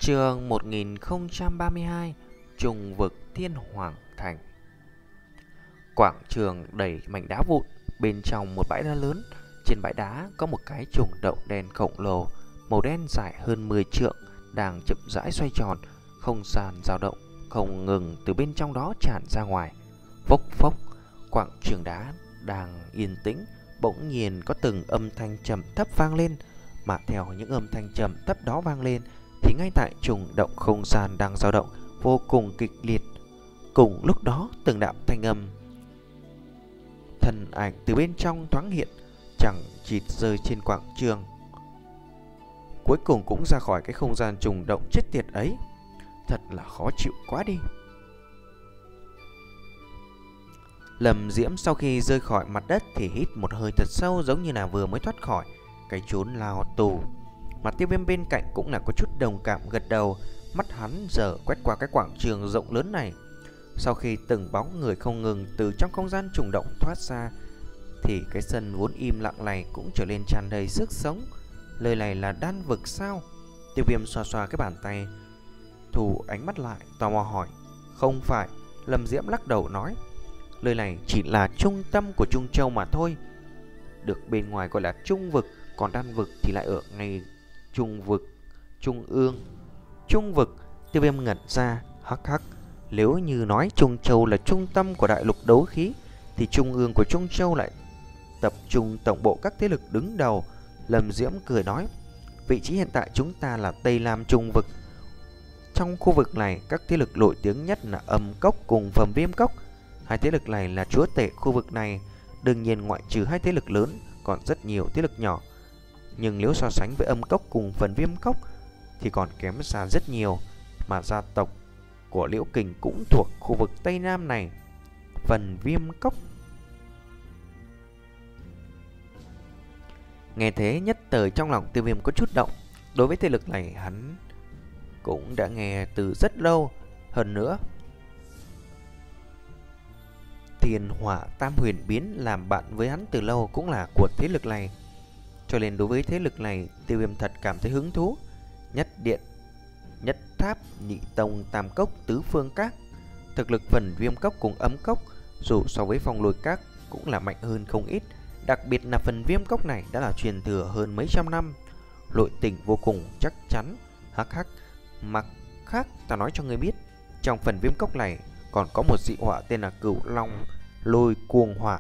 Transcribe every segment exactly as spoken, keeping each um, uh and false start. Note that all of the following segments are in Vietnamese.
Chương một nghìn không trăm ba mươi hai, Trùng vực Thiên Hoàng Thành. Quảng trường đầy mảnh đá vụn, bên trong một bãi đá lớn. Trên bãi đá có một cái trùng động đen khổng lồ, màu đen dài hơn mười trượng, đang chậm rãi xoay tròn, không gian dao động không ngừng từ bên trong đó tràn ra ngoài. Phốc phốc, quảng trường đá đang yên tĩnh, bỗng nhiên có từng âm thanh trầm thấp vang lên, mà theo những âm thanh trầm thấp đó vang lên thì ngay tại trùng động không gian đang dao động vô cùng kịch liệt. Cùng lúc đó, từng đạo thanh âm thần ảnh từ bên trong thoáng hiện, chẳng chịt rơi trên quảng trường, cuối cùng cũng ra khỏi cái không gian trùng động chết tiệt ấy. Thật là khó chịu quá đi. Lâm Diễm sau khi rơi khỏi mặt đất thì hít một hơi thật sâu, giống như là vừa mới thoát khỏi cái chốn lao tù. Mà Tiêu Viêm bên cạnh cũng là có chút đồng cảm gật đầu. Mắt hắn giờ quét qua cái quảng trường rộng lớn này. Sau khi từng bóng người không ngừng từ trong không gian trùng động thoát ra, thì cái sân vốn im lặng này cũng trở nên tràn đầy sức sống. Lời này là đan vực sao? Tiêu Viêm xoa xoa cái bàn tay, thu ánh mắt lại, tò mò hỏi. Không phải. Lâm Diễm lắc đầu nói, lời này chỉ là trung tâm của Trung Châu mà thôi, được bên ngoài gọi là trung vực, còn đan vực thì lại ở ngay trung vực trung ương. Trung vực? Tiêu Viêm ngẩn ra, hắc hắc. Nếu như nói Trung Châu là trung tâm của đại lục đấu khí, thì trung ương của Trung Châu lại tập trung tổng bộ các thế lực đứng đầu. Lâm Diễm cười nói, vị trí hiện tại chúng ta là Tây Lam Trung vực. Trong khu vực này, các thế lực nổi tiếng nhất là Âm Cốc cùng Phẩm Viêm Cốc. Hai thế lực này là chúa tể khu vực này. Đương nhiên ngoại trừ hai thế lực lớn, còn rất nhiều thế lực nhỏ. Nhưng nếu so sánh với Âm Cốc cùng Phần Viêm Cốc thì còn kém xa rất nhiều. Mà gia tộc của Liễu Kình cũng thuộc khu vực Tây Nam này. Phần Viêm Cốc. Nghe thế nhất thời trong lòng Tiêu Viêm có chút động. Đối với thế lực này hắn cũng đã nghe từ rất lâu. Hơn nữa, Thiên Hỏa Tam Huyền Biến làm bạn với hắn từ lâu cũng là của thế lực này. Cho nên đối với thế lực này, Tiêu Viêm thật cảm thấy hứng thú. Nhất Điện, Nhất Tháp, Nhị Tông, Tam Cốc, Tứ Phương Các, thực lực Phần Viêm Cốc cùng Ấm Cốc dù so với Phong Lôi Các cũng là mạnh hơn không ít. Đặc biệt là Phần Viêm Cốc này đã là truyền thừa hơn mấy trăm năm, nội tình vô cùng chắc chắn. Hắc hắc. Mặt khác ta nói cho ngươi biết, trong Phần Viêm Cốc này còn có một dị hỏa tên là Cửu Long Lôi Cuồng Hỏa.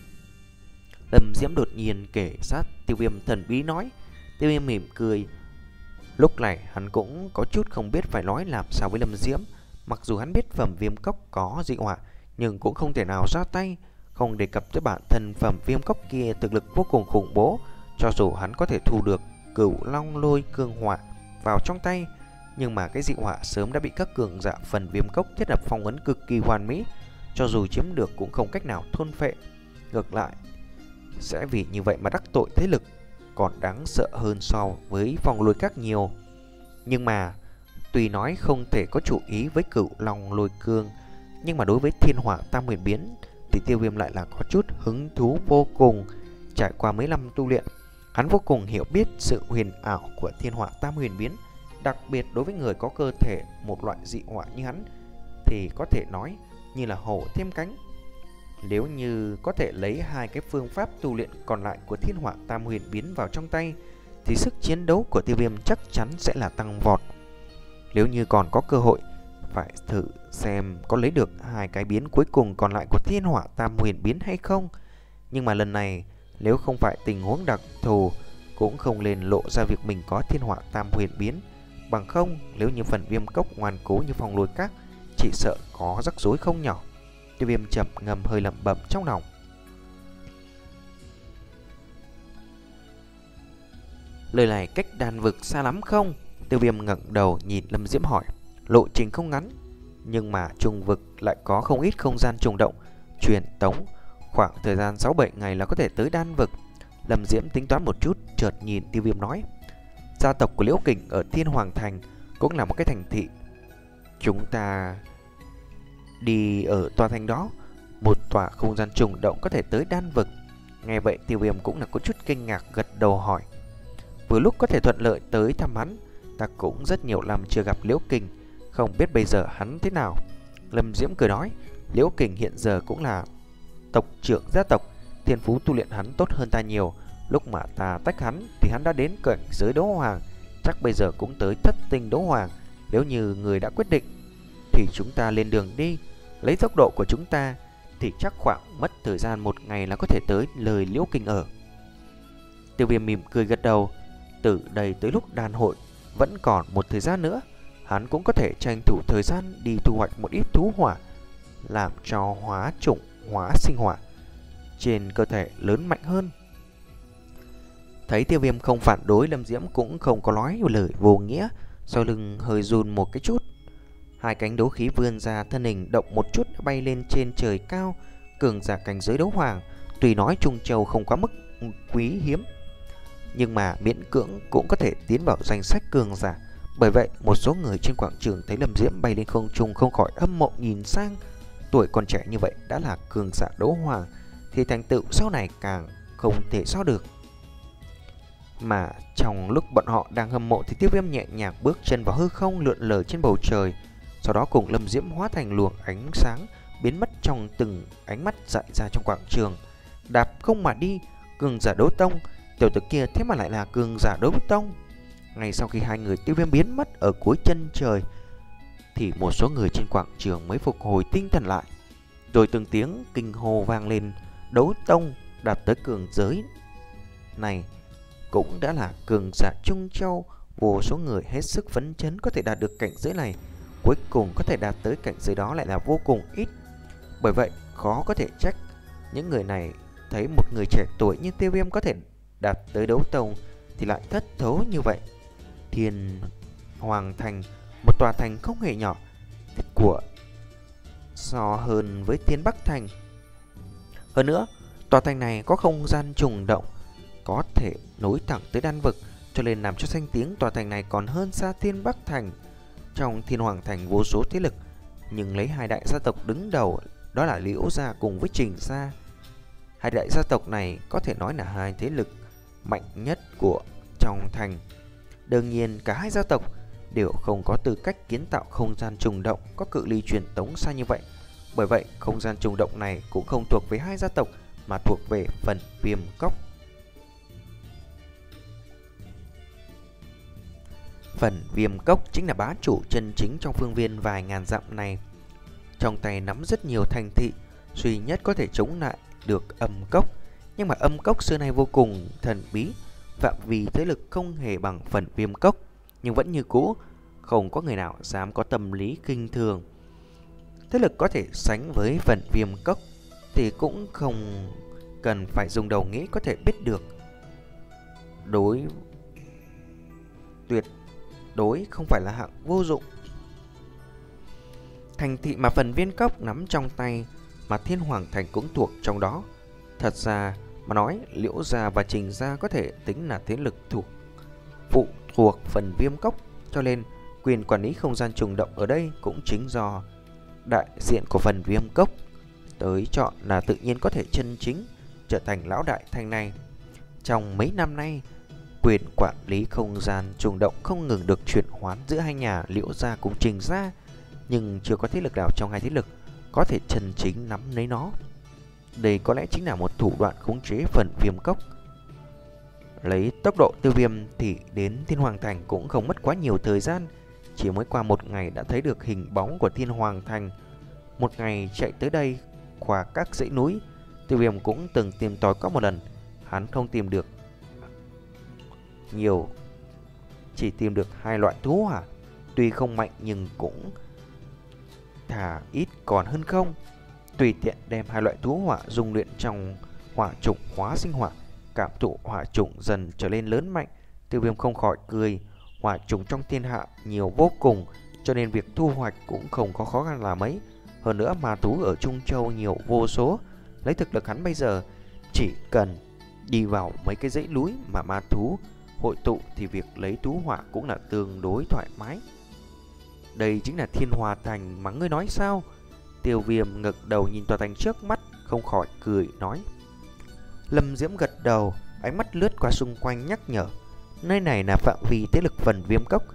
Lâm Diễm đột nhiên kể sát Tiêu Viêm thần bí nói. Tiêu Viêm mỉm cười. Lúc này hắn cũng có chút không biết phải nói làm sao với Lâm Diễm. Mặc dù hắn biết Phẩm Viêm Cốc có dị hỏa, nhưng cũng không thể nào ra tay. Không đề cập tới bản thân Phẩm Viêm Cốc kia thực lực vô cùng khủng bố. Cho dù hắn có thể thu được Cửu Long Lôi Cương Hỏa vào trong tay, nhưng mà cái dị hỏa sớm đã bị các cường giả Phần Viêm Cốc thiết lập phong ấn cực kỳ hoàn mỹ. Cho dù chiếm được cũng không cách nào thôn phệ. Ngược lại sẽ vì như vậy mà đắc tội thế lực còn đáng sợ hơn so với Phong Lôi Các nhiều. Nhưng mà tuy nói không thể có chủ ý với Cửu Long Lôi Cương, nhưng mà đối với Thiên Hỏa Tam Huyền Biến thì Tiêu Viêm lại là có chút hứng thú vô cùng. Trải qua mấy năm tu luyện, hắn vô cùng hiểu biết sự huyền ảo của Thiên Hỏa Tam Huyền Biến. Đặc biệt đối với người có cơ thể một loại dị hỏa như hắn thì có thể nói như là hổ thêm cánh. Nếu như có thể lấy hai cái phương pháp tu luyện còn lại của Thiên Hỏa Tam Huyền Biến vào trong tay thì sức chiến đấu của Tiêu Viêm chắc chắn sẽ là tăng vọt. Nếu như còn có cơ hội, phải thử xem có lấy được hai cái biến cuối cùng còn lại của Thiên Hỏa Tam Huyền Biến hay không. Nhưng mà lần này nếu không phải tình huống đặc thù, cũng không nên lộ ra việc mình có Thiên Hỏa Tam Huyền Biến. Bằng không, nếu như Phần Viêm Cốc ngoan cố như Phong Lôi Các, chỉ sợ có rắc rối không nhỏ. Tiêu Viêm chậm ngầm hơi lẩm bẩm trong lòng. Lời này cách đan vực xa lắm không? Tiêu Viêm ngẩng đầu nhìn Lâm Diễm hỏi. Lộ trình không ngắn, nhưng mà trùng vực lại có không ít không gian trùng động truyền tống, khoảng thời gian sáu bảy ngày là có thể tới đan vực. Lâm Diễm tính toán một chút, chợt nhìn Tiêu Viêm nói, gia tộc của Liễu Kình ở Thiên Hoàng Thành cũng là một cái thành thị. Chúng ta đi ở tòa thành đó, một tòa không gian trùng động có thể tới đan vực. Nghe vậy Tiêu Viêm cũng là có chút kinh ngạc, gật đầu hỏi. Vừa lúc có thể thuận lợi tới thăm hắn, ta cũng rất nhiều năm chưa gặp Liễu Kình, không biết bây giờ hắn thế nào. Lâm Diễm cười nói, Liễu Kình hiện giờ cũng là tộc trưởng gia tộc, thiên phú tu luyện hắn tốt hơn ta nhiều. Lúc mà ta tách hắn thì hắn đã đến cảnh giới đấu hoàng, chắc bây giờ cũng tới thất tinh đấu hoàng. Nếu như người đã quyết định thì chúng ta lên đường đi. Lấy tốc độ của chúng ta thì chắc khoảng mất thời gian một ngày là có thể tới lời Liễu Kình ở. Tiêu Viêm mỉm cười gật đầu. Từ đây tới lúc đàn hội vẫn còn một thời gian nữa, hắn cũng có thể tranh thủ thời gian đi thu hoạch một ít thú hỏa, làm cho hóa chủng hóa sinh hỏa trên cơ thể lớn mạnh hơn. Thấy Tiêu Viêm không phản đối, Lâm Diễm cũng không có nói lời vô nghĩa, sau lưng hơi run một cái chút. Hai cánh đấu khí vươn ra, thân hình động một chút bay lên trên trời cao. Cường giả cảnh giới đấu hoàng, tuy nói Trung Châu không quá mức quý hiếm, nhưng mà miễn cưỡng cũng có thể tiến vào danh sách cường giả. Bởi vậy một số người trên quảng trường thấy Lâm Diễm bay lên không trung không khỏi hâm mộ nhìn sang. Tuổi còn trẻ như vậy đã là cường giả đấu hoàng thì thành tựu sau này càng không thể so được. Mà trong lúc bọn họ đang hâm mộ thì Tiêu Viêm nhẹ nhàng bước chân vào hư không, lượn lờ trên bầu trời, sau đó cùng Lâm Diễm hóa thành luồng ánh sáng biến mất trong từng ánh mắt dại ra trong quảng trường. Đạp không mà đi, cường giả đấu tông, tiểu tử kia thế mà lại là cường giả đấu tông. Ngay sau khi hai người Tiêu Viêm biến mất ở cuối chân trời thì một số người trên quảng trường mới phục hồi tinh thần lại, rồi từng tiếng kinh hô vang lên. Đấu tông đạt tới cường giới này cũng đã là cường giả Trung Châu. Vô số người hết sức phấn chấn có thể đạt được cảnh giới này, cuối cùng có thể đạt tới cảnh giới đó lại là vô cùng ít. Bởi vậy khó có thể trách những người này thấy một người trẻ tuổi như Tiêu Viêm có thể đạt tới đấu tông thì lại thất thố như vậy. Thiên Hoàng Thành, một tòa thành không hề nhỏ của so hơn với Thiên Bắc Thành. Hơn nữa, tòa thành này có không gian trùng động, có thể nối thẳng tới đan vực, cho nên làm cho danh tiếng tòa thành này còn hơn xa Thiên Bắc Thành. Trong Thiên Hoàng Thành vô số thế lực, nhưng lấy hai đại gia tộc đứng đầu, đó là Liễu gia cùng với Trình gia. Hai đại gia tộc này có thể nói là hai thế lực mạnh nhất của trong thành. Đương nhiên cả hai gia tộc đều không có tư cách kiến tạo không gian trùng động có cự ly truyền tống xa như vậy. Bởi vậy không gian trùng động này cũng không thuộc về hai gia tộc mà thuộc về phần Viêm Cốc. Phần Viêm Cốc chính là bá chủ chân chính trong phương viên vài ngàn dặm này. Trong tay nắm rất nhiều thành thị, duy nhất có thể chống lại được Âm Cốc. Nhưng mà Âm Cốc xưa nay vô cùng thần bí, phạm vi thế lực không hề bằng phần Viêm Cốc, nhưng vẫn như cũ, không có người nào dám có tâm lý kinh thường. Thế lực có thể sánh với phần Viêm Cốc thì cũng không cần phải dùng đầu nghĩ có thể biết được. Đối tuyệt đối không phải là hạng vô dụng. Thành thị mà phần Viêm Cốc nắm trong tay mà Thiên Hoàng Thành cũng thuộc trong đó. Thật ra mà nói, Liễu gia và Trình gia có thể tính là thế lực thuộc phụ thuộc phần Viêm Cốc, cho nên quyền quản lý không gian trùng động ở đây cũng chính do đại diện của phần Viêm Cốc tới chọn là tự nhiên có thể chân chính trở thành lão đại thành này. Trong mấy năm nay, quyền quản lý không gian trùng động không ngừng được chuyển hoán giữa hai nhà Liễu gia cùng Trình gia, nhưng chưa có thế lực nào trong hai thế lực có thể chân chính nắm lấy nó. Đây có lẽ chính là một thủ đoạn khống chế phần Viêm Cốc. Lấy tốc độ Tiêu Viêm thì đến Thiên Hoàng Thành cũng không mất quá nhiều thời gian. Chỉ mới qua một ngày đã thấy được hình bóng của Thiên Hoàng Thành. Một ngày chạy tới đây qua các dãy núi, Tiêu Viêm cũng từng tìm tòi có một lần. Hắn không tìm được nhiều, chỉ tìm được hai loại thú hỏa. Tuy không mạnh nhưng cũng thà ít còn hơn không. Tùy tiện đem hai loại thú hỏa dung luyện trong hỏa chủng hóa sinh hỏa, cảm thụ hỏa chủng dần trở lên lớn mạnh. Tiêu Viêm không khỏi cười. Hỏa chủng trong thiên hạ nhiều vô cùng, cho nên việc thu hoạch cũng không có khó khăn là mấy. Hơn nữa ma thú ở Trung Châu nhiều vô số. Lấy thực lực hắn bây giờ, chỉ cần đi vào mấy cái dãy núi mà ma thú hội tụ thì việc lấy thú hỏa cũng là tương đối thoải mái. Đây chính là Thiên Hòa Thành mà ngươi nói sao? Tiêu Viêm ngẩng đầu nhìn tòa thành trước mắt, không khỏi cười nói. Lâm Diễm gật đầu, ánh mắt lướt qua xung quanh nhắc nhở. Nơi này là phạm vi thế lực phần Viêm Cốc,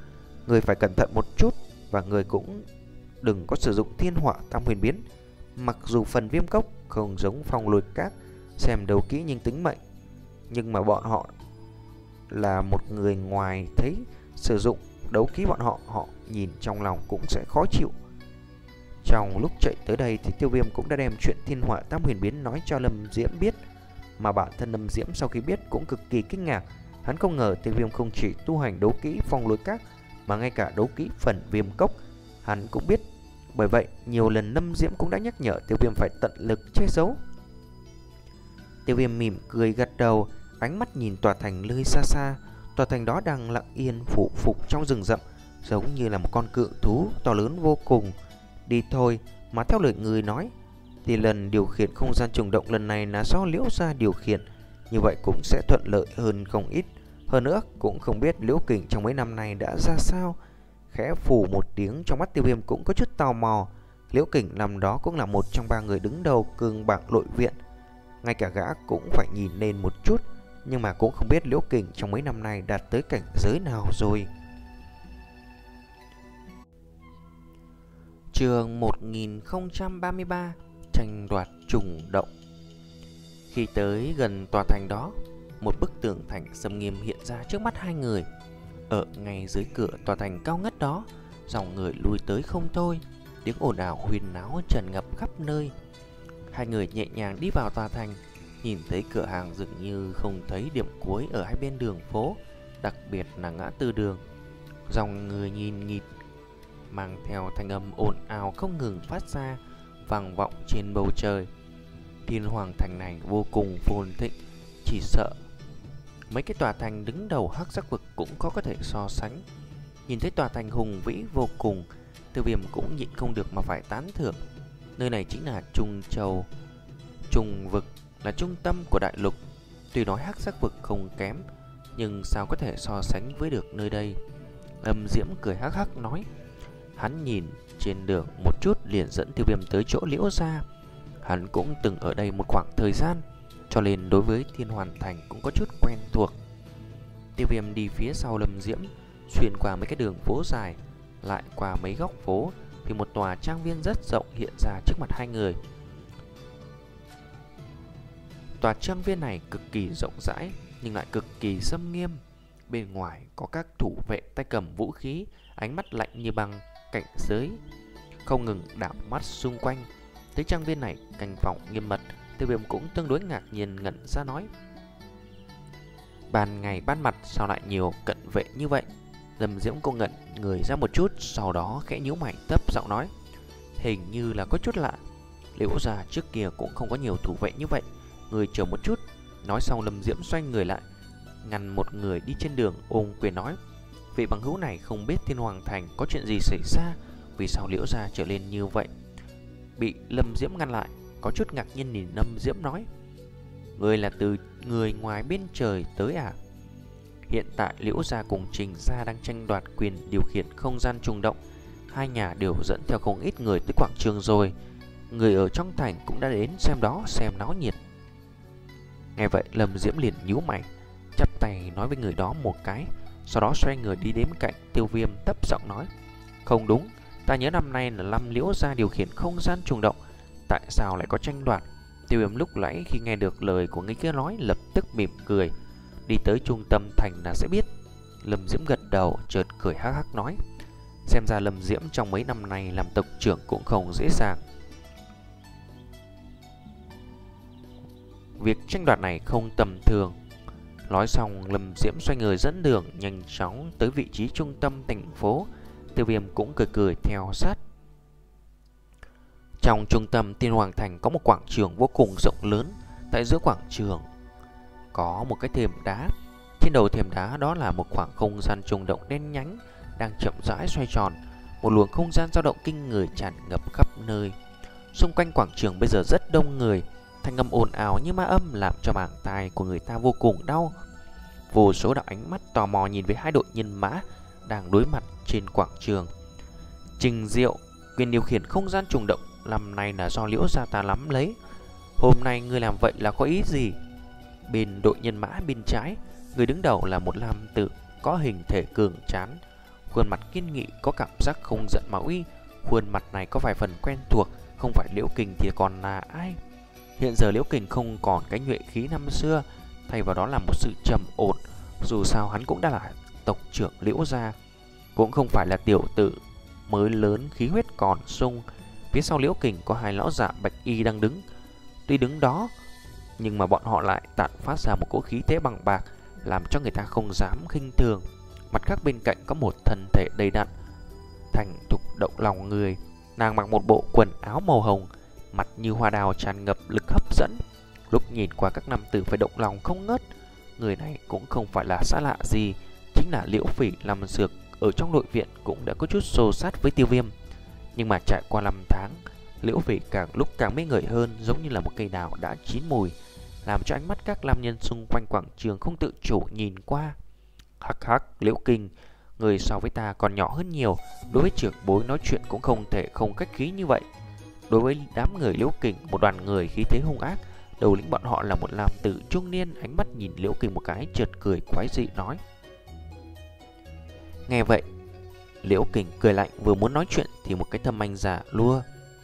Người phải cẩn thận một chút, và người cũng đừng có sử dụng thiên họa tam huyền biến. Mặc dù phần viêm cốc không giống phong lôi các xem đấu kỹ nhưng tính mệnh, nhưng mà bọn họ là một người ngoài thấy sử dụng đấu kỹ bọn họ, họ nhìn trong lòng cũng sẽ khó chịu. Trong lúc chạy tới đây thì Tiêu Viêm cũng đã đem chuyện thiên họa tam huyền biến nói cho Lâm Diễm biết, mà bản thân Lâm Diễm sau khi biết cũng cực kỳ kinh ngạc. Hắn không ngờ Tiêu Viêm không chỉ tu hành đấu kỹ phong lôi các mà ngay cả đấu kỹ phần viêm cốc hắn cũng biết. Bởi vậy nhiều lần Lâm Diễm cũng đã nhắc nhở Tiêu Viêm phải tận lực che giấu. Tiêu Viêm mỉm cười gật đầu, ánh mắt nhìn tòa thành nơi xa xa. Tòa thành đó đang lặng yên phủ phục trong rừng rậm, giống như là một con cự thú to lớn vô cùng. Đi thôi, mà theo lời người nói thì lần điều khiển không gian trùng động lần này là do Liễu gia điều khiển, như vậy cũng sẽ thuận lợi hơn không ít. Hơn nữa cũng không biết Liễu Kình trong mấy năm nay đã ra sao. Khẽ phủ một tiếng, trong mắt Tiêu Viêm cũng có chút tò mò. Liễu Kình năm đó cũng là một trong ba người đứng đầu cường bảng nội viện, ngay cả gã cũng phải nhìn lên một chút, nhưng mà cũng không biết Liễu Kình trong mấy năm nay đạt tới cảnh giới nào rồi. Chương một nghìn không trăm ba mươi ba, tranh đoạt trùng động. Khi tới gần tòa thành đó, một bức tường thành sầm nghiêm hiện ra trước mắt hai người. Ở ngay dưới cửa tòa thành cao ngất đó, dòng người lui tới không thôi, tiếng ồn ào huyên náo tràn ngập khắp nơi. Hai người nhẹ nhàng đi vào tòa thành, nhìn thấy cửa hàng dường như không thấy điểm cuối ở hai bên đường phố, đặc biệt là ngã tư đường. Dòng người nhìn nghịt, mang theo thanh âm ồn ào không ngừng phát ra, vang vọng trên bầu trời. Thiên Hoàng thành này vô cùng phồn thịnh, chỉ sợ mấy cái tòa thành đứng đầu hắc sắc vực cũng có có thể so sánh. Nhìn thấy tòa thành hùng vĩ vô cùng, Tiêu Viêm cũng nhịn không được mà phải tán thưởng. Nơi này chính là Trung Châu. Trung vực là trung tâm của đại lục. Tuy nói hắc sắc vực không kém, nhưng sao có thể so sánh với được nơi đây. Lâm Diễm cười hắc hắc nói. Hắn nhìn trên đường một chút liền dẫn Tiêu Viêm tới chỗ Liễu gia. Hắn cũng từng ở đây một khoảng thời gian, cho nên đối với Thiên Hoàn thành cũng có chút quen thuộc. Tiêu Viêm đi phía sau Lâm Diễm, xuyên qua mấy cái đường phố dài, lại qua mấy góc phố, thì một tòa trang viên rất rộng hiện ra trước mặt hai người. Tòa trang viên này cực kỳ rộng rãi nhưng lại cực kỳ xâm nghiêm. Bên ngoài có các thủ vệ tay cầm vũ khí, ánh mắt lạnh như băng, cảnh giới không ngừng đảo mắt xung quanh. Thấy trang viên này canh phòng nghiêm mật, Tiêu Viêm cũng tương đối ngạc nhiên ngẩn ra nói. Ban ngày ban mặt sao lại nhiều cận vệ như vậy? Lâm Diễm cô ngẩn người ra một chút, sau đó khẽ nhíu mày thấp giọng nói. Hình như là có chút lạ. Liễu gia trước kia cũng không có nhiều thủ vệ như vậy, người chờ một chút. Nói xong Lâm Diễm xoay người lại, ngăn một người đi trên đường, ôm quyền nói. Vị bằng hữu này không biết Thiên Hoàng thành có chuyện gì xảy ra, vì sao Liễu gia trở lên như vậy? Bị Lâm Diễm ngăn lại, có chút ngạc nhiên nhìn Lâm Diễm nói. Người là từ người ngoài bên trời tới à? Hiện tại Liễu gia cùng Trình gia đang tranh đoạt quyền điều khiển không gian trùng động. Hai nhà đều dẫn theo không ít người tới quảng trường rồi. Người ở trong thành cũng đã đến xem đó, xem náo nhiệt. Nghe vậy Lâm Diễm liền nhíu mày, chắp tay nói với người đó một cái, sau đó xoay người đi đến cạnh Tiêu Viêm thấp giọng nói. Không đúng, ta nhớ năm nay là năm Liễu gia điều khiển không gian trùng động, tại sao lại có tranh đoạt? Tiêu Viêm lúc nãy khi nghe được lời của người kia nói lập tức mỉm cười. Đi tới trung tâm thành là sẽ biết. Lâm Diễm gật đầu, chợt cười hắc hắc nói. Xem ra Lâm Diễm trong mấy năm nay làm tộc trưởng cũng không dễ dàng. Việc tranh đoạt này không tầm thường. Nói xong Lâm Diễm xoay người dẫn đường nhanh chóng tới vị trí trung tâm thành phố. Tiêu Viêm cũng cười cười theo sát. Trong trung tâm Thiên Hoàng thành có một quảng trường vô cùng rộng lớn. Tại giữa quảng trường có một cái thềm đá. Trên đầu thềm đá đó là một khoảng không gian trùng động đen nhánh đang chậm rãi xoay tròn. Một luồng không gian dao động kinh người tràn ngập khắp nơi. Xung quanh quảng trường bây giờ rất đông người, thanh âm ồn ào như ma âm làm cho màng tai của người ta vô cùng đau. Vô số đạo ánh mắt tò mò nhìn về hai đội nhân mã đang đối mặt trên quảng trường. Trình Diệu, quyền điều khiển không gian trùng động năm nay là do Liễu gia ta nắm lấy. Hôm nay ngươi làm vậy là có ý gì? Bên đội nhân mã bên trái, người đứng đầu là một nam tử có hình thể cường tráng, khuôn mặt kiên nghị, có cảm giác không giận mà uy. Khuôn mặt này có vài phần quen thuộc, không phải Liễu Kình thì còn là ai? Hiện giờ Liễu Kình không còn cái nhuệ khí năm xưa, thay vào đó là một sự trầm ổn. Dù sao hắn cũng đã là tộc trưởng Liễu gia, cũng không phải là tiểu tử mới lớn khí huyết còn sung. Phía sau Liễu Kình có hai lão giả bạch y đang đứng. Tuy đứng đó, nhưng mà bọn họ lại tản phát ra một cỗ khí thế bằng bạc, làm cho người ta không dám khinh thường. Mặt khác bên cạnh có một thân thể đầy đặn, thành thục động lòng người. Nàng mặc một bộ quần áo màu hồng, mặt như hoa đào tràn ngập lực hấp dẫn. Lúc nhìn qua các nam tử phải động lòng không ngớt. Người này cũng không phải là xa lạ gì, chính là Liễu Phỉ làm dược ở trong nội viện cũng đã có chút xô sát với Tiêu Viêm. Nhưng mà trải qua năm tháng, Liễu Phỉ càng lúc càng mê người hơn, giống như là một cây đào đã chín mùi, làm cho ánh mắt các nam nhân xung quanh quảng trường không tự chủ nhìn qua. Hắc hắc, Liễu Kình, người so với ta còn nhỏ hơn nhiều, đối với trưởng bối nói chuyện cũng không thể không khách khí như vậy. Đối với đám người Liễu Kình, một đoàn người khí thế hung ác, đầu lĩnh bọn họ là một nam tử trung niên, ánh mắt nhìn Liễu Kình một cái chợt cười quái dị nói. Nghe vậy, Liễu Kình cười lạnh, vừa muốn nói chuyện thì một cái thâm anh giả lua.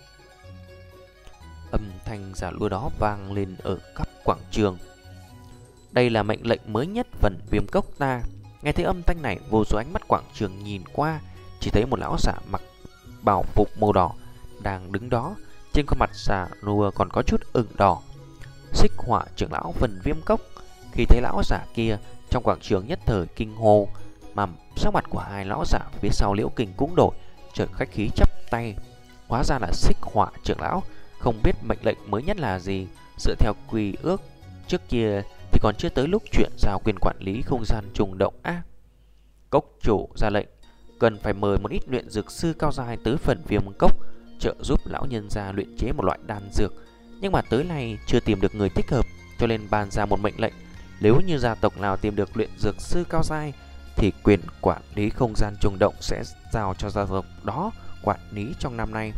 Âm thanh giả lua đó vang lên ở khắp quảng trường. Đây là mệnh lệnh mới nhất phần Viêm Cốc ta. Nghe thấy âm thanh này, vô số ánh mắt quảng trường nhìn qua, chỉ thấy một lão giả mặc bào phục màu đỏ đang đứng đó, trên khuôn mặt giả lua còn có chút ửng đỏ. Xích Hỏa trưởng lão phần Viêm Cốc. Khi thấy lão giả kia, trong quảng trường nhất thời kinh hô, mà sắc mặt của hai lão giả phía sau Liễu Kình cũng đổi, chợt khách khí chắp tay. Hóa ra là Xích Hỏa trưởng lão. Không biết mệnh lệnh mới nhất là gì. Dựa theo quy ước trước kia thì còn chưa tới lúc chuyện giao quyền quản lý không gian trùng động a. À, cốc chủ ra lệnh cần phải mời một ít luyện dược sư cao giai tới phần Viêm Cốc, trợ giúp lão nhân gia luyện chế một loại đan dược. Nhưng mà tới nay chưa tìm được người thích hợp, cho nên ban ra một mệnh lệnh, nếu như gia tộc nào tìm được luyện dược sư cao giai thì quyền quản lý không gian trùng động sẽ giao cho gia tộc đó quản lý trong năm nay.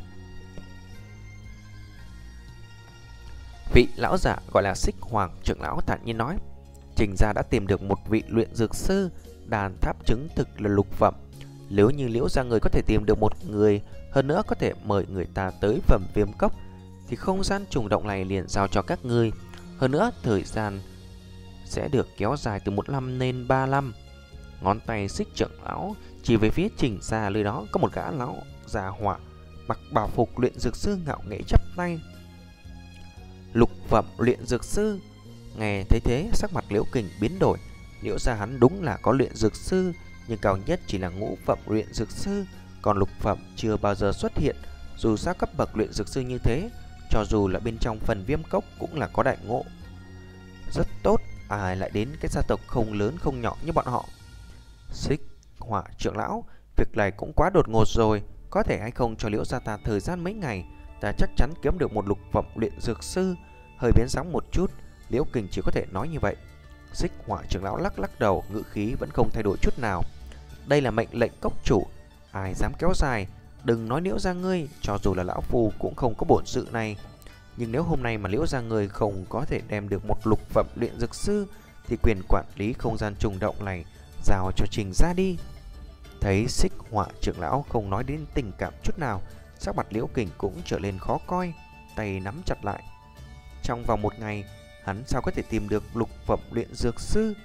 Vị lão giả gọi là Xích Hoàng trưởng lão thản nhiên nói, Trình gia đã tìm được một vị luyện dược sư, đàn tháp chứng thực là lục phẩm. Nếu như Liễu gia người có thể tìm được một người, hơn nữa có thể mời người ta tới phẩm Viêm Cốc, thì không gian trùng động này liền giao cho các ngươi. Hơn nữa thời gian sẽ được kéo dài từ một năm lên ba năm. Ngón tay Xích trưởng lão chỉ về phía Trình gia, nơi đó có một gã lão già hỏa mặc bảo phục luyện dược sư ngạo nghễ chắp tay. Lục phẩm luyện dược sư. Nghe thấy thế, sắc mặt Liễu Kình biến đổi. Liễu gia hắn đúng là có luyện dược sư, nhưng cao nhất chỉ là ngũ phẩm luyện dược sư, còn lục phẩm chưa bao giờ xuất hiện. Dù sao cấp bậc luyện dược sư như thế, cho dù là bên trong phần Viêm Cốc cũng là có đại ngộ rất tốt, ai lại đến cái gia tộc không lớn không nhỏ như bọn họ. Xích Hỏa trưởng lão, việc này cũng quá đột ngột rồi, có thể hay không cho Liễu gia ta thời gian mấy ngày, ta chắc chắn kiếm được một lục phẩm luyện dược sư. Hơi biến sóng một chút, Liễu Kình chỉ có thể nói như vậy. Xích Hỏa trưởng lão lắc lắc đầu, ngữ khí vẫn không thay đổi chút nào. Đây là mệnh lệnh cốc chủ, ai dám kéo dài. Đừng nói Liễu gia ngươi, cho dù là lão phu cũng không có bổn sự này. Nhưng nếu hôm nay mà Liễu gia ngươi không có thể đem được một lục phẩm luyện dược sư, thì quyền quản lý không gian trùng động này giao cho Trình gia đi. Thấy Xích Hỏa trưởng lão không nói đến tình cảm chút nào, sắc mặt Liễu Kình cũng trở lên khó coi, tay nắm chặt lại. Trong vòng một ngày, hắn sao có thể tìm được lục phẩm luyện dược sư?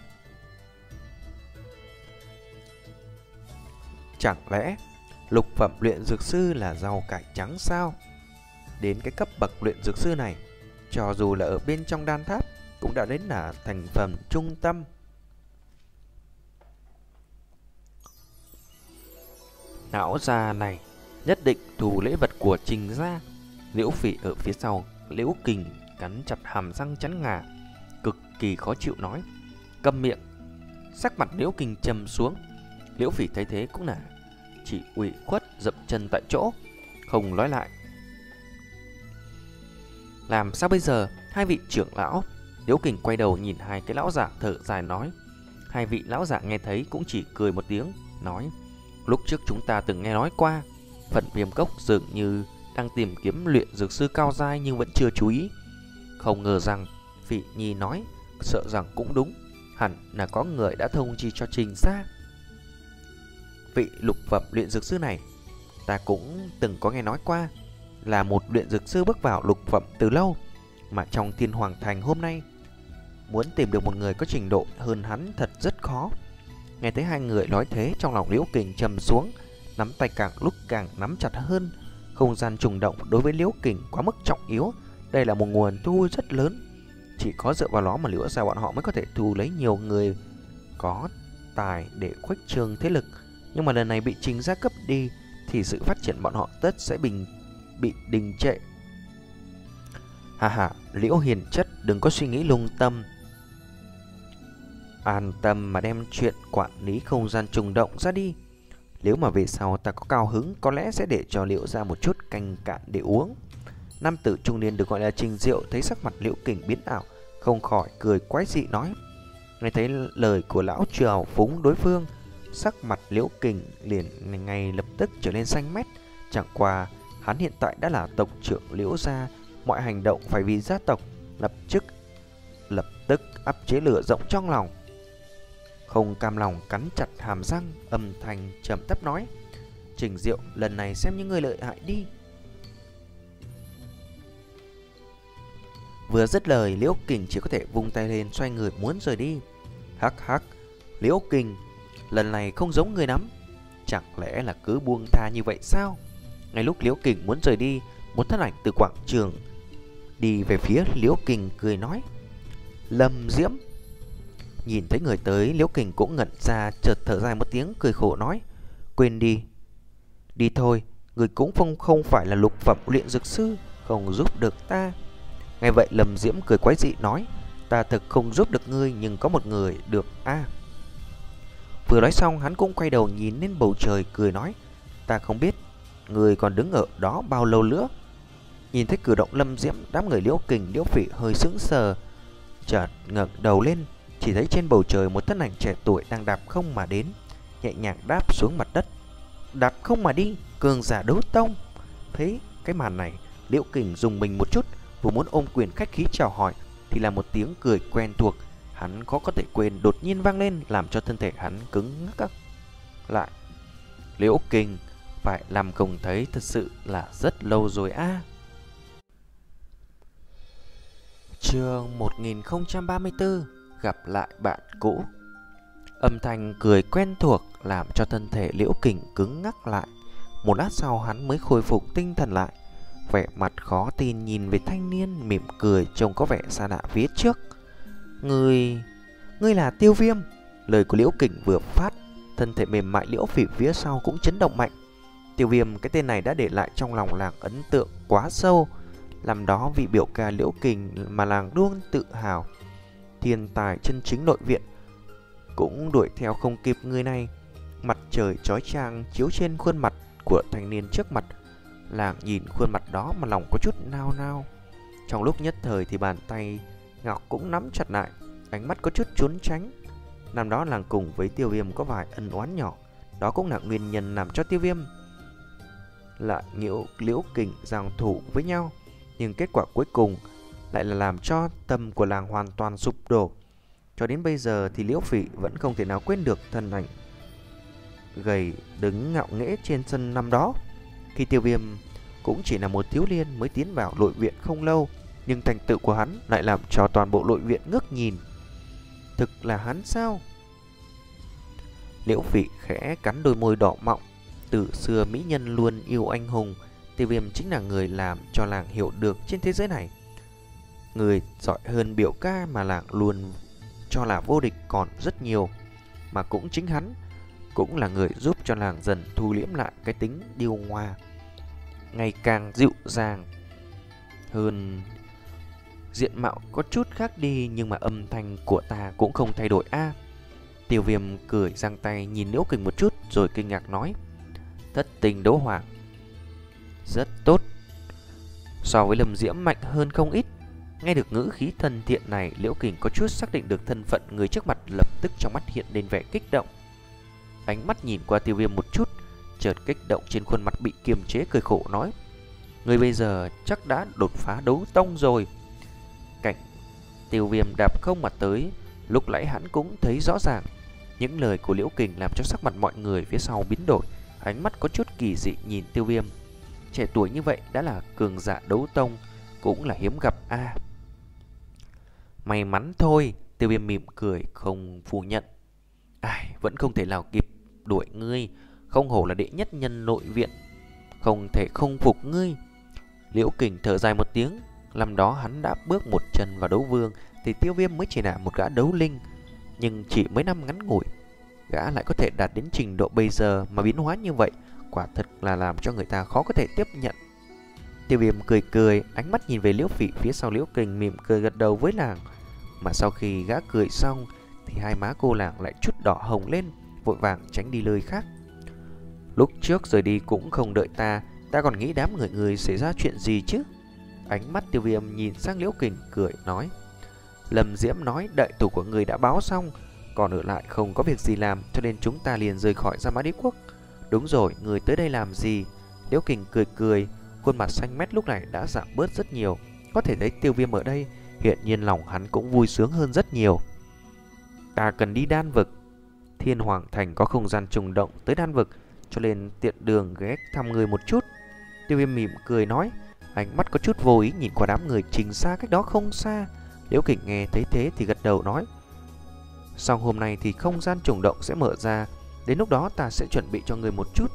Chẳng lẽ lục phẩm luyện dược sư là rau cải trắng sao? Đến cái cấp bậc luyện dược sư này, cho dù là ở bên trong đan tháp cũng đã đến là thành phẩm trung tâm. Lão già này nhất định thu lễ vật của Trình gia. Liễu Phỉ ở phía sau Liễu Kình cắn chặt hàm răng chắn ngà, cực kỳ khó chịu nói, câm miệng. Sắc mặt Liễu Kình trầm xuống. Liễu Phỉ thấy thế cũng là chỉ ủy khuất dậm chân tại chỗ, không nói lại. Làm sao bây giờ? Hai vị trưởng lão. Liễu Kình quay đầu nhìn hai cái lão giả thở dài nói. Hai vị lão giả nghe thấy cũng chỉ cười một tiếng, nói, lúc trước chúng ta từng nghe nói qua, phần Viêm Cốc dường như đang tìm kiếm luyện dược sư cao giai nhưng vẫn chưa chú ý. Không ngờ rằng Phỉ Nhi nói, sợ rằng cũng đúng, hẳn là có người đã thông chi cho Trình gia. vị lục phẩm luyện dược sư này ta cũng từng có nghe nói qua, là một luyện dược sư bước vào lục phẩm từ lâu, mà trong Thiên Hoàng Thành hôm nay muốn tìm được một người có trình độ hơn hắn thật rất khó. Nghe thấy hai người nói thế, trong lòng Liễu Kình trầm xuống, nắm tay càng lúc càng nắm chặt hơn. Không gian trùng động đối với Liễu Kình quá mức trọng yếu, đây là một nguồn thu rất lớn, chỉ có dựa vào nó mà Liễu gia bọn họ mới có thể thu lấy nhiều người có tài để khuếch trương thế lực. Nhưng mà lần này bị Trình gia cấp đi thì sự phát triển bọn họ tất sẽ bình bị đình trệ. Hà hà, Liễu hiền chất, đừng có suy nghĩ lung tâm, an tâm mà đem chuyện quản lý không gian trùng động ra đi. Nếu mà về sau ta có cao hứng, có lẽ sẽ để cho Liễu ra một chút canh cạn để uống. Nam tử trung niên được gọi là Trình Diệu thấy sắc mặt Liễu Kình biến ảo, không khỏi cười quái dị nói. Nghe thấy lời của lão trào phúng đối phương, sắc mặt Liễu Kình liền ngay lập tức trở nên xanh mét. Chẳng qua hắn hiện tại đã là tộc trưởng Liễu gia, mọi hành động phải vì gia tộc, lập tức lập tức áp chế lửa rộng trong lòng. Không cam lòng cắn chặt hàm răng, âm thanh trầm thấp nói: Trình Diệu, lần này xem những người lợi hại đi. Vừa dứt lời, Liễu Kình chỉ có thể vung tay lên xoay người muốn rời đi. Hắc hắc, Liễu Kình, lần này không giống người lắm, chẳng lẽ là cứ buông tha như vậy sao? Ngay lúc Liễu Kình muốn rời đi, một thân ảnh từ quảng trường đi về phía Liễu Kình cười nói: Lâm Diễm. Nhìn thấy người tới, Liễu Kình cũng ngẩn ra, chợt thở dài một tiếng cười khổ nói: Quên đi, đi thôi, người cũng không không phải là lục phẩm luyện dược sư, không giúp được ta. Nghe vậy Lâm Diễm cười quái dị nói: Ta thực không giúp được ngươi, nhưng có một người được a. À. Vừa nói xong, hắn cũng quay đầu nhìn lên bầu trời cười nói: Ta không biết người còn đứng ở đó bao lâu nữa. Nhìn thấy cử động Lâm Diễm, đám người Liễu Kình, Liễu Phỉ hơi sững sờ, chợt ngẩng đầu lên, chỉ thấy trên bầu trời một thân ảnh trẻ tuổi đang đạp không mà đến, nhẹ nhàng đáp xuống mặt đất. Đạp không mà đi, cường giả đấu tông. Thấy cái màn này, Liễu Kình dùng mình một chút, vừa muốn ôm quyền khách khí chào hỏi thì là một tiếng cười quen thuộc hắn khó có thể quên đột nhiên vang lên, làm cho thân thể hắn cứng ngắc lại. Liễu Kình, phải làm công thấy thật sự là rất lâu rồi a. À. Chương một nghìn không trăm ba mươi tư, gặp lại bạn cũ. Âm thanh cười quen thuộc làm cho thân thể Liễu Kình cứng ngắc lại. Một lát sau hắn mới khôi phục tinh thần lại, vẻ mặt khó tin nhìn về thanh niên mỉm cười trông có vẻ xa lạ phía trước. Ngươi, ngươi là Tiêu Viêm. Lời của Liễu Kình vừa phát, thân thể mềm mại Liễu Phỉ phía sau cũng chấn động mạnh. Tiêu Viêm, cái tên này đã để lại trong lòng làng ấn tượng quá sâu. Làm đó vì biểu ca Liễu Kình mà làng luôn tự hào. Thiên tài chân chính nội viện cũng đuổi theo không kịp người này. Mặt trời chói chang chiếu trên khuôn mặt của thanh niên trước mặt. Làng nhìn khuôn mặt đó mà lòng có chút nao nao. Trong lúc nhất thời thì bàn tay ngọc cũng nắm chặt lại, ánh mắt có chút trốn tránh. Năm đó làng cùng với Tiêu Viêm có vài ân oán nhỏ, đó cũng là nguyên nhân làm cho Tiêu Viêm lại nhiễu Liễu Kình giằng thủ với nhau. Nhưng kết quả cuối cùng lại là làm cho tâm của làng hoàn toàn sụp đổ. Cho đến bây giờ thì Liễu Phỉ vẫn không thể nào quên được thân ảnh gầy đứng ngạo nghễ trên sân năm đó. Khi Tiêu Viêm cũng chỉ là một thiếu niên mới tiến vào nội viện không lâu, nhưng thành tựu của hắn lại làm cho toàn bộ nội viện ngước nhìn. Thực là hắn sao? Liễu Phỉ khẽ cắn đôi môi đỏ mọng. Từ xưa mỹ nhân luôn yêu anh hùng, Tiêu Viêm chính là người làm cho làng hiểu được trên thế giới này. Người giỏi hơn biểu ca mà làng luôn cho là vô địch còn rất nhiều. Mà cũng chính hắn cũng là người giúp cho làng dần thu liễm lại cái tính điêu ngoa, ngày càng dịu dàng hơn. Diện mạo có chút khác đi, nhưng mà âm thanh của ta cũng không thay đổi a. À. Tiêu Viêm cười giang tay nhìn Liễu Kình một chút rồi kinh ngạc nói: Thất tình đấu hoàng, rất tốt. So với Lâm Diễm mạnh hơn không ít. Nghe được ngữ khí thân thiện này, Liễu Kình có chút xác định được thân phận người trước mặt, lập tức trong mắt hiện lên vẻ kích động. Ánh mắt nhìn qua Tiêu Viêm một chút, chợt kích động trên khuôn mặt bị kiềm chế cười khổ nói: Người bây giờ chắc đã đột phá đấu tông rồi. Cảnh Tiêu Viêm đạp không mà tới, lúc nãy hắn cũng thấy rõ ràng. Những lời của Liễu Kình làm cho sắc mặt mọi người phía sau biến đổi, ánh mắt có chút kỳ dị nhìn Tiêu Viêm. Trẻ tuổi như vậy đã là cường giả đấu tông, cũng là hiếm gặp a. À, may mắn thôi, Tiêu Viêm mỉm cười không phủ nhận. Ai, vẫn không thể nào kịp đuổi ngươi, không hổ là đệ nhất nhân nội viện, không thể không phục ngươi. Liễu Kình thở dài một tiếng, năm đó hắn đã bước một chân vào đấu vương thì Tiêu Viêm mới chỉ là một gã đấu linh, nhưng chỉ mấy năm ngắn ngủi, gã lại có thể đạt đến trình độ bây giờ mà biến hóa như vậy, quả thật là làm cho người ta khó có thể tiếp nhận. Tiêu Viêm cười cười, ánh mắt nhìn về Liễu Phỉ phía sau Liễu Kình, mỉm cười gật đầu với nàng. Mà sau khi gã cười xong thì hai má cô nàng lại chút đỏ hồng lên, vội vàng tránh đi nơi khác. Lúc trước rời đi cũng không đợi ta, ta còn nghĩ đám người người xảy ra chuyện gì chứ. Ánh mắt Tiêu Viêm nhìn sang Liễu Kình cười nói. Lâm Diễm nói đợi thủ của người đã báo xong, còn ở lại không có việc gì làm, cho nên chúng ta liền rời khỏi Gia Mã Đế Quốc. Đúng rồi, người tới đây làm gì? Liễu Kình cười cười, khuôn mặt xanh mét lúc này đã giảm bớt rất nhiều. Có thể thấy Tiêu Viêm ở đây, hiện nhiên lòng hắn cũng vui sướng hơn rất nhiều. Ta cần đi đan vực. Thiên Hoàng Thành có không gian trùng động tới đan vực, cho nên tiện đường ghé thăm người một chút. Tiêu Viêm mỉm cười nói, ánh mắt có chút vô ý nhìn qua đám người trình xa cách đó không xa. Liễu Kình nghe thấy thế thì gật đầu nói, sau hôm nay thì không gian trùng động sẽ mở ra, đến lúc đó ta sẽ chuẩn bị cho người một chút.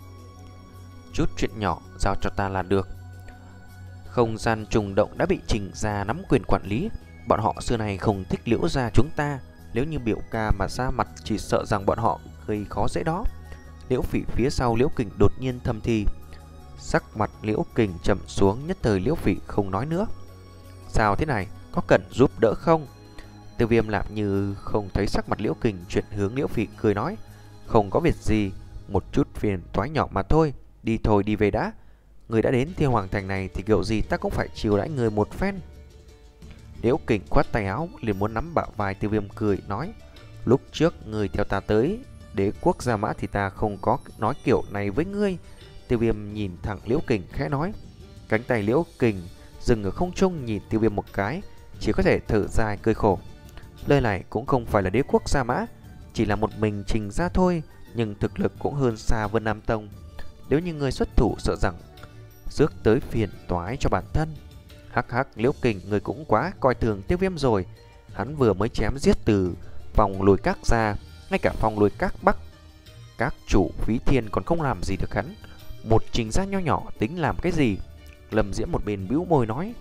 Chút chuyện nhỏ giao cho ta là được. Không gian trùng động đã bị Trình gia nắm quyền quản lý, bọn họ xưa này không thích Liễu gia chúng ta, nếu như biểu ca mà ra mặt chỉ sợ rằng bọn họ gây khó dễ đó. Liễu Phỉ phía sau Liễu Kình đột nhiên thầm thì. Sắc mặt Liễu Kình trầm xuống, nhất thời Liễu Phỉ không nói nữa. Sao thế này, có cần giúp đỡ không? Tiêu Viêm làm như không thấy sắc mặt Liễu Kình, chuyển hướng Liễu Phỉ cười nói, không có việc gì, một chút phiền toái nhỏ mà thôi, đi thôi đi về đã. Người đã đến Thiên Hoàng Thành này thì kiểu gì ta cũng phải chiều đãi người một phen. Liễu Kình khoát tay áo liền muốn nắm bả vai Tiêu Viêm cười nói, lúc trước người theo ta tới Đế quốc Gia Mã thì ta không có nói kiểu này với ngươi. Tiêu Viêm nhìn thẳng Liễu Kình khẽ nói. Cánh tay Liễu Kình dừng ở không trung nhìn Tiêu Viêm một cái, chỉ có thể thở dài cười khổ. Nơi này cũng không phải là Đế quốc Gia Mã, chỉ là một mình Trình gia thôi, nhưng thực lực cũng hơn xa Vân Nam Tông. Nếu như người xuất thủ sợ rằng rước tới phiền toái cho bản thân. Hắc hắc, Liễu Kình, người cũng quá coi thường Tiêu Viêm rồi. Hắn vừa mới chém giết từ phòng lùi các ra, ngay cả phòng lùi các bắc các chủ Phí Thiên còn không làm gì được hắn. Một Trình gia nho nhỏ tính làm cái gì? Lâm Diễm một bên bĩu môi nói.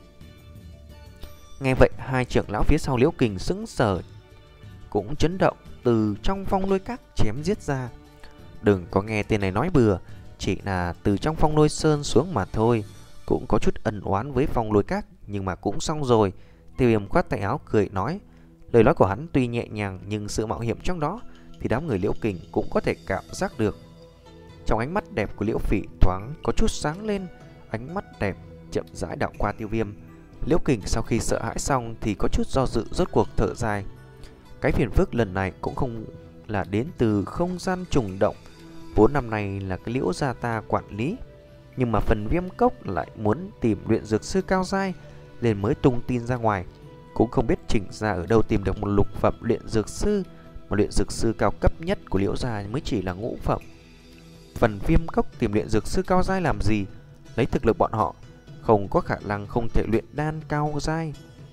Nghe vậy hai trưởng lão phía sau Liễu Kình sững sờ, cũng chấn động. Từ trong phong lôi các chém giết ra. Đừng có nghe tên này nói bừa, chỉ là từ trong phong lôi sơn xuống mà thôi. Cũng có chút ân oán với phong lôi các, nhưng mà cũng xong rồi. Tiêu Viêm khoát tay áo cười nói. Lời nói của hắn tuy nhẹ nhàng, nhưng sự mạo hiểm trong đó thì đám người Liễu Kình cũng có thể cảm giác được. Trong ánh mắt đẹp của Liễu Phỉ thoáng có chút sáng lên, ánh mắt đẹp chậm rãi đảo qua Tiêu Viêm. Liễu Kình sau khi sợ hãi xong thì có chút do dự, rốt cuộc thở dài. Cái phiền phức lần này cũng không là đến từ không gian trùng động, vốn năm nay là cái Liễu gia ta quản lý, nhưng mà phần Viêm Cốc lại muốn tìm luyện dược sư cao giai nên mới tung tin ra ngoài. Cũng không biết Trình gia ở đâu tìm được một lục phẩm luyện dược sư, mà luyện dược sư cao cấp nhất của Liễu gia mới chỉ là ngũ phẩm. Phần Viêm Cốc tìm luyện dược sư cao giai làm gì? Lấy thực lực bọn họ không có khả năng không thể luyện đan cao giai.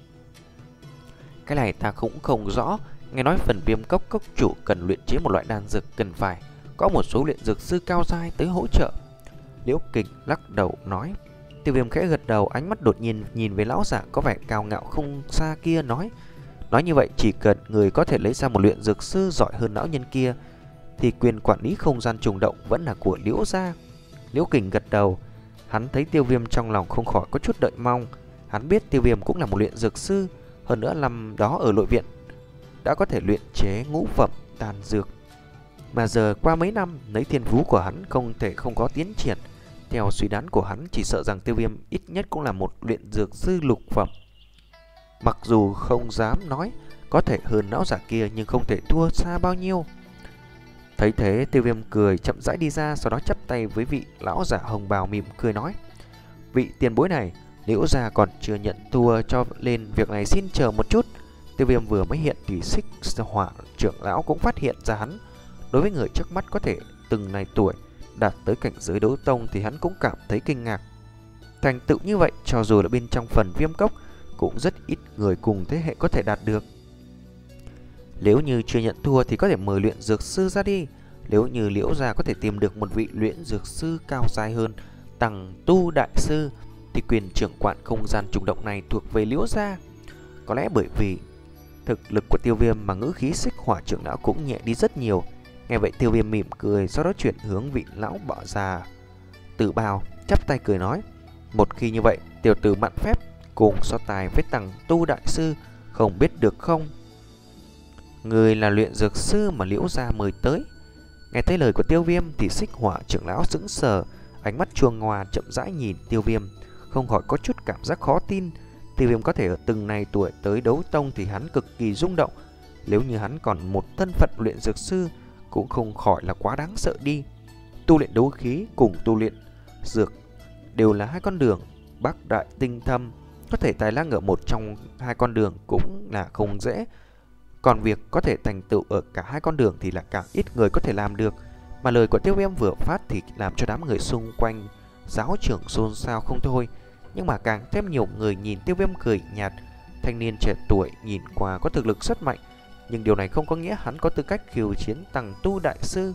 Cái này ta cũng không rõ. Nghe nói phần Viêm Cốc cốc chủ cần luyện chế một loại đan dược, cần phải có một số luyện dược sư cao giai tới hỗ trợ. Liễu Kình lắc đầu nói. Tiêu Viêm khẽ gật đầu, ánh mắt đột nhiên nhìn về lão giả có vẻ cao ngạo không xa kia nói. Nói như vậy, chỉ cần người có thể lấy ra một luyện dược sư giỏi hơn lão nhân kia thì quyền quản lý không gian trùng động vẫn là của Liễu gia. Liễu Kình gật đầu. Hắn thấy Tiêu Viêm trong lòng không khỏi có chút đợi mong. Hắn biết Tiêu Viêm cũng là một luyện dược sư, hơn nữa năm đó ở nội viện đã có thể luyện chế ngũ phẩm đan dược. Mà giờ qua mấy năm, lấy thiên phú của hắn không thể không có tiến triển. Theo suy đoán của hắn, chỉ sợ rằng Tiêu Viêm ít nhất cũng là một luyện dược sư lục phẩm. Mặc dù không dám nói có thể hơn lão giả kia, nhưng không thể thua xa bao nhiêu. Thấy thế, Tiêu Viêm cười chậm rãi đi ra, sau đó chắp tay với vị lão giả hồng bào mỉm cười nói. Vị tiền bối này, Liễu gia còn chưa nhận thua, cho nên việc này xin chờ một chút. Tiêu Viêm vừa mới hiện thì Xích Hỏa trưởng lão cũng phát hiện ra hắn. Đối với người trước mắt có thể từng này tuổi đạt tới cảnh giới đấu tông thì hắn cũng cảm thấy kinh ngạc. Thành tựu như vậy cho dù là bên trong phần Viêm Cốc cũng rất ít người cùng thế hệ có thể đạt được. Nếu như chưa nhận thua thì có thể mời luyện dược sư ra đi. Nếu như Liễu gia có thể tìm được một vị luyện dược sư cao dài hơn Tằng Tu đại sư thì quyền trưởng quản không gian trùng động này thuộc về Liễu gia. Có lẽ bởi vì thực lực của Tiêu Viêm mà ngữ khí Xích Hỏa trưởng lão cũng nhẹ đi rất nhiều. Nghe vậy Tiêu Viêm mỉm cười, sau đó chuyển hướng vị lão bỏ già Tử Bào, chắp tay cười nói: một khi như vậy, tiểu tử mạn phép cùng so tài với Tằng Tu đại sư, không biết được không? Người là luyện dược sư mà Liễu gia mời tới. Nghe thấy lời của Tiêu Viêm thì Xích Hỏa trưởng lão sững sờ, ánh mắt chuông ngoa chậm rãi nhìn Tiêu Viêm, không khỏi có chút cảm giác khó tin. Tiêu Viêm có thể ở từng này tuổi tới đấu tông thì hắn cực kỳ rung động. Nếu như hắn còn một thân phận luyện dược sư cũng không khỏi là quá đáng sợ đi. Tu luyện đấu khí cùng tu luyện dược đều là hai con đường bắc đại tinh thâm, có thể tài năng ở một trong hai con đường cũng là không dễ. Còn việc có thể thành tựu ở cả hai con đường thì là càng ít người có thể làm được. Mà lời của Tiêu Viêm vừa phát thì làm cho đám người xung quanh giáo trưởng xôn xao không thôi. Nhưng mà càng thêm nhiều người nhìn Tiêu Viêm cười nhạt. Thanh niên trẻ tuổi nhìn qua có thực lực rất mạnh, nhưng điều này không có nghĩa hắn có tư cách khiêu chiến Tằng Tu đại sư.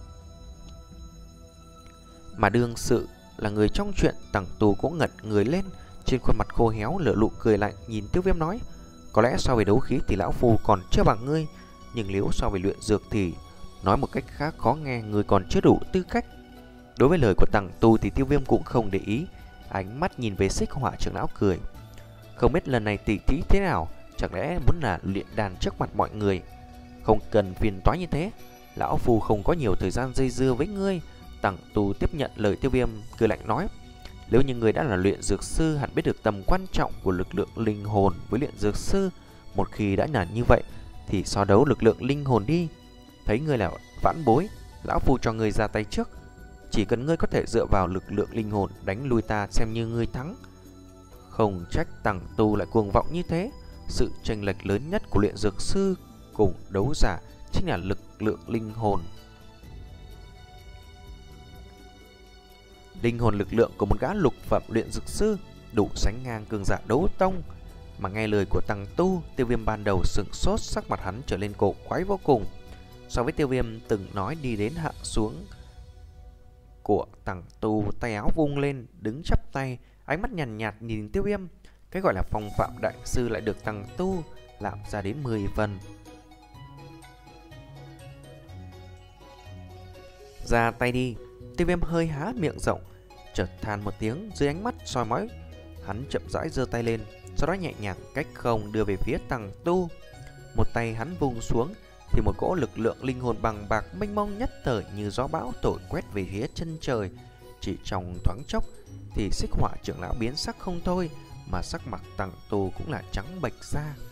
Mà đương sự là người trong chuyện, Tằng Tu cũng ngật người lên, trên khuôn mặt khô héo lở lụ cười lạnh nhìn Tiêu Viêm nói: có lẽ so với đấu khí thì lão phu còn chưa bằng ngươi, nhưng nếu so với luyện dược thì nói một cách khác khó nghe, ngươi còn chưa đủ tư cách. Đối với lời của Tằng Tu thì Tiêu Viêm cũng không để ý, ánh mắt nhìn về Xích Hỏa trưởng lão cười: không biết lần này tỷ thí thế nào, chẳng lẽ muốn là luyện đàn trước mặt mọi người? Không cần phiền toái như thế, lão phu không có nhiều thời gian dây dưa với ngươi. Tằng Tu tiếp nhận lời Tiêu Viêm, cười lạnh nói: nếu như người đã là luyện dược sư, hẳn biết được tầm quan trọng của lực lượng linh hồn với luyện dược sư. Một khi đã nhàn như vậy thì so đấu lực lượng linh hồn đi. Thấy ngươi là vãn bối, lão phu cho ngươi ra tay trước. Chỉ cần ngươi có thể dựa vào lực lượng linh hồn đánh lui ta, xem như ngươi thắng. Không trách Tằng Tu lại cuồng vọng như thế. Sự chênh lệch lớn nhất của luyện dược sư cùng đấu giả chính là lực lượng linh hồn. Linh hồn lực lượng của một gã lục phẩm luyện dược sư đủ sánh ngang cường giả đấu tông. Mà nghe lời của Tằng Tu, Tiêu Viêm ban đầu sững sốt, sắc mặt hắn trở lên cổ quái vô cùng. So với Tiêu Viêm từng nói đi đến hạ xuống của Tằng Tu, tay áo vung lên, đứng chắp tay, ánh mắt nhàn nhạt, nhạt nhìn Tiêu Viêm. Cái gọi là phong phạm đại sư lại được Tằng Tu làm ra đến mười phần. Ra tay đi. Tiêu Viêm hơi há miệng rộng, chợt than một tiếng, dưới ánh mắt soi mói, hắn chậm rãi giơ tay lên, sau đó nhẹ nhàng cách không đưa về phía Tằng Tu. Một tay hắn vung xuống thì một cỗ lực lượng linh hồn bằng bạc mênh mông nhất thời như gió bão thổi quét về phía chân trời. Chỉ trong thoáng chốc thì Xích Hỏa trưởng lão biến sắc không thôi, mà sắc mặt Tằng Tu cũng là trắng bệch ra.